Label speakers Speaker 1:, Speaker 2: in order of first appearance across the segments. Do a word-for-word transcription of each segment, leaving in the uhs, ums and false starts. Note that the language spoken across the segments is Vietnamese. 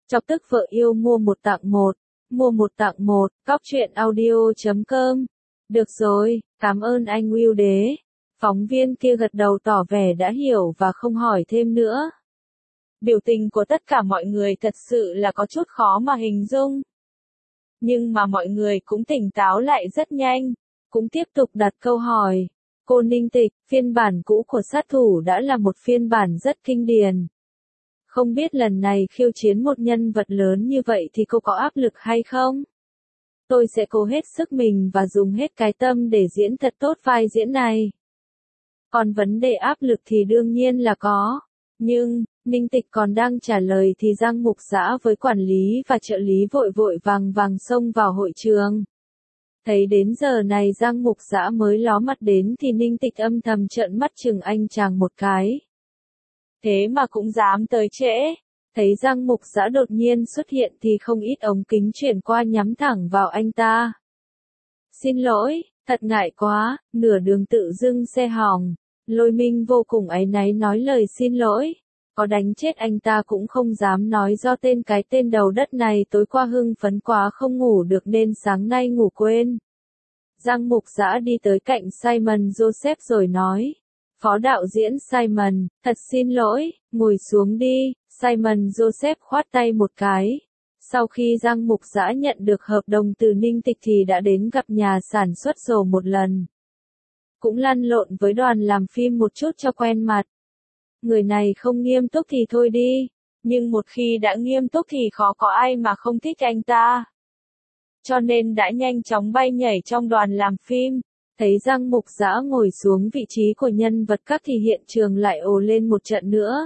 Speaker 1: Chọc tức vợ yêu mua một tặng một, mua một tặng một, cóc truyện audio chấm com. Được rồi, cảm ơn anh Will đế. Phóng viên kia gật đầu tỏ vẻ đã hiểu và không hỏi thêm nữa. Biểu tình của tất cả mọi người thật sự là có chút khó mà hình dung. Nhưng mà mọi người cũng tỉnh táo lại rất nhanh, cũng tiếp tục đặt câu hỏi. Cô Ninh Tịch, phiên bản cũ của sát thủ đã là một phiên bản rất kinh điển. Không biết lần này khiêu chiến một nhân vật lớn như vậy thì cô có áp lực hay không? Tôi sẽ cố hết sức mình và dùng hết cái tâm để diễn thật tốt vai diễn này. Còn vấn đề áp lực thì đương nhiên là có. Nhưng, Ninh Tịch còn đang trả lời thì Giang Mục Dã với quản lý và trợ lý vội vội vàng vàng xông vào hội trường. Thấy đến giờ này Giang Mục Dã mới ló mặt đến thì Ninh Tịch âm thầm trợn mắt chừng anh chàng một cái. Thế mà cũng dám tới trễ. Thấy Giang Mục Dã đột nhiên xuất hiện thì không ít ống kính chuyển qua nhắm thẳng vào anh ta. Xin lỗi, thật ngại quá, nửa đường tự dưng xe hỏng. Lôi Minh vô cùng áy náy nói lời xin lỗi. Có đánh chết anh ta cũng không dám nói do tên cái tên đầu đất này tối qua hưng phấn quá không ngủ được nên sáng nay ngủ quên. Giang Mục Dã đi tới cạnh Simon Joseph rồi nói. Phó đạo diễn Simon, thật xin lỗi, ngồi xuống đi. Simon Joseph khoát tay một cái. Sau khi Giang Mục Dã nhận được hợp đồng từ Ninh Tịch thì đã đến gặp nhà sản xuất rồi một lần. Cũng lăn lộn với đoàn làm phim một chút cho quen mặt. Người này không nghiêm túc thì thôi đi, nhưng một khi đã nghiêm túc thì khó có ai mà không thích anh ta. Cho nên đã nhanh chóng bay nhảy trong đoàn làm phim. Thấy Giang Mục Dã ngồi xuống vị trí của nhân vật các thì hiện trường lại ồ lên một trận nữa.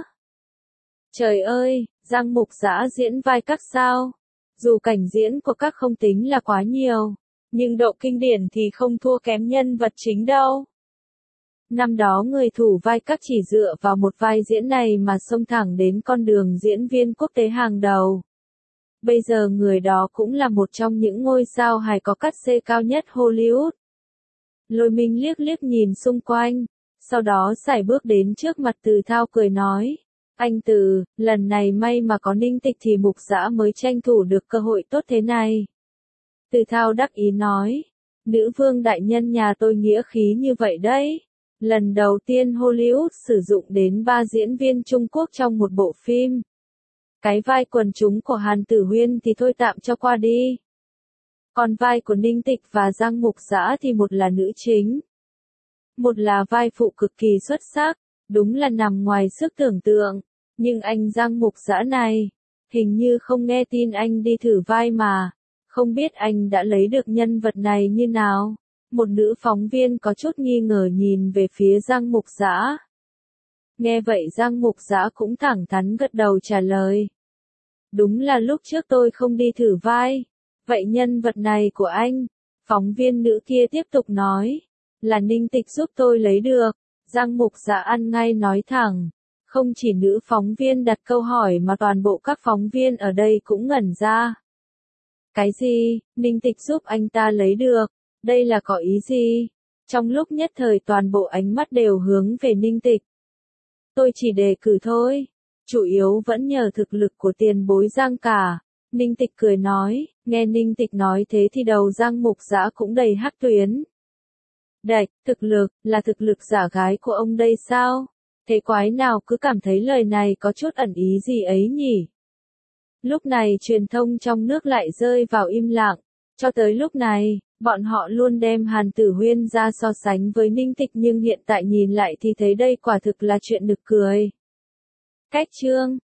Speaker 1: Trời ơi, Giang Mục Dã diễn vai các sao? Dù cảnh diễn của các không tính là quá nhiều, nhưng độ kinh điển thì không thua kém nhân vật chính đâu. Năm đó người thủ vai các chỉ dựa vào một vai diễn này mà xông thẳng đến con đường diễn viên quốc tế hàng đầu. Bây giờ người đó cũng là một trong những ngôi sao hài có cát xê cao nhất Hollywood. Lôi Minh liếc liếc nhìn xung quanh, sau đó sải bước đến trước mặt Từ Thao cười nói. Anh Từ, lần này may mà có Ninh Tịch thì Mục Dã mới tranh thủ được cơ hội tốt thế này. Từ Thao đắc ý nói. Nữ vương đại nhân nhà tôi nghĩa khí như vậy đấy. Lần đầu tiên Hollywood sử dụng đến ba diễn viên Trung Quốc trong một bộ phim. Cái vai quần chúng của Hàn Tử Huyên thì thôi tạm cho qua đi. Còn vai của Ninh Tịch và Giang Mục Dã thì một là nữ chính. Một là vai phụ cực kỳ xuất sắc, đúng là nằm ngoài sức tưởng tượng. Nhưng anh Giang Mục Dã này, hình như không nghe tin anh đi thử vai mà. Không biết anh đã lấy được nhân vật này như nào? Một nữ phóng viên có chút nghi ngờ nhìn về phía Giang Mục Dã. Nghe vậy Giang Mục Dã cũng thẳng thắn gật đầu trả lời. Đúng là lúc trước tôi không đi thử vai. Vậy nhân vật này của anh? Phóng viên nữ kia tiếp tục nói. Là Ninh Tịch giúp tôi lấy được. Giang Mục Dã ăn ngay nói thẳng. Không chỉ nữ phóng viên đặt câu hỏi mà toàn bộ các phóng viên ở đây cũng ngẩn ra. Cái gì? Ninh Tịch giúp anh ta lấy được? Đây là có ý gì? Trong lúc nhất thời toàn bộ ánh mắt đều hướng về Ninh Tịch. Tôi chỉ đề cử thôi. Chủ yếu vẫn nhờ thực lực của tiền bối Giang cả. Ninh Tịch cười nói. Nghe Ninh Tịch nói thế thì đầu Giang Mục Dã cũng đầy hắc tuyến. Đạch, thực lực, là thực lực giả gái của ông đây sao? Thế quái nào cứ cảm thấy lời này có chút ẩn ý gì ấy nhỉ? Lúc này truyền thông trong nước lại rơi vào im lặng. Cho tới lúc này, bọn họ luôn đem Hàn Tử Huyên ra so sánh với Ninh Tịch nhưng hiện tại nhìn lại thì thấy đây quả thực là chuyện nực cười. Cách chương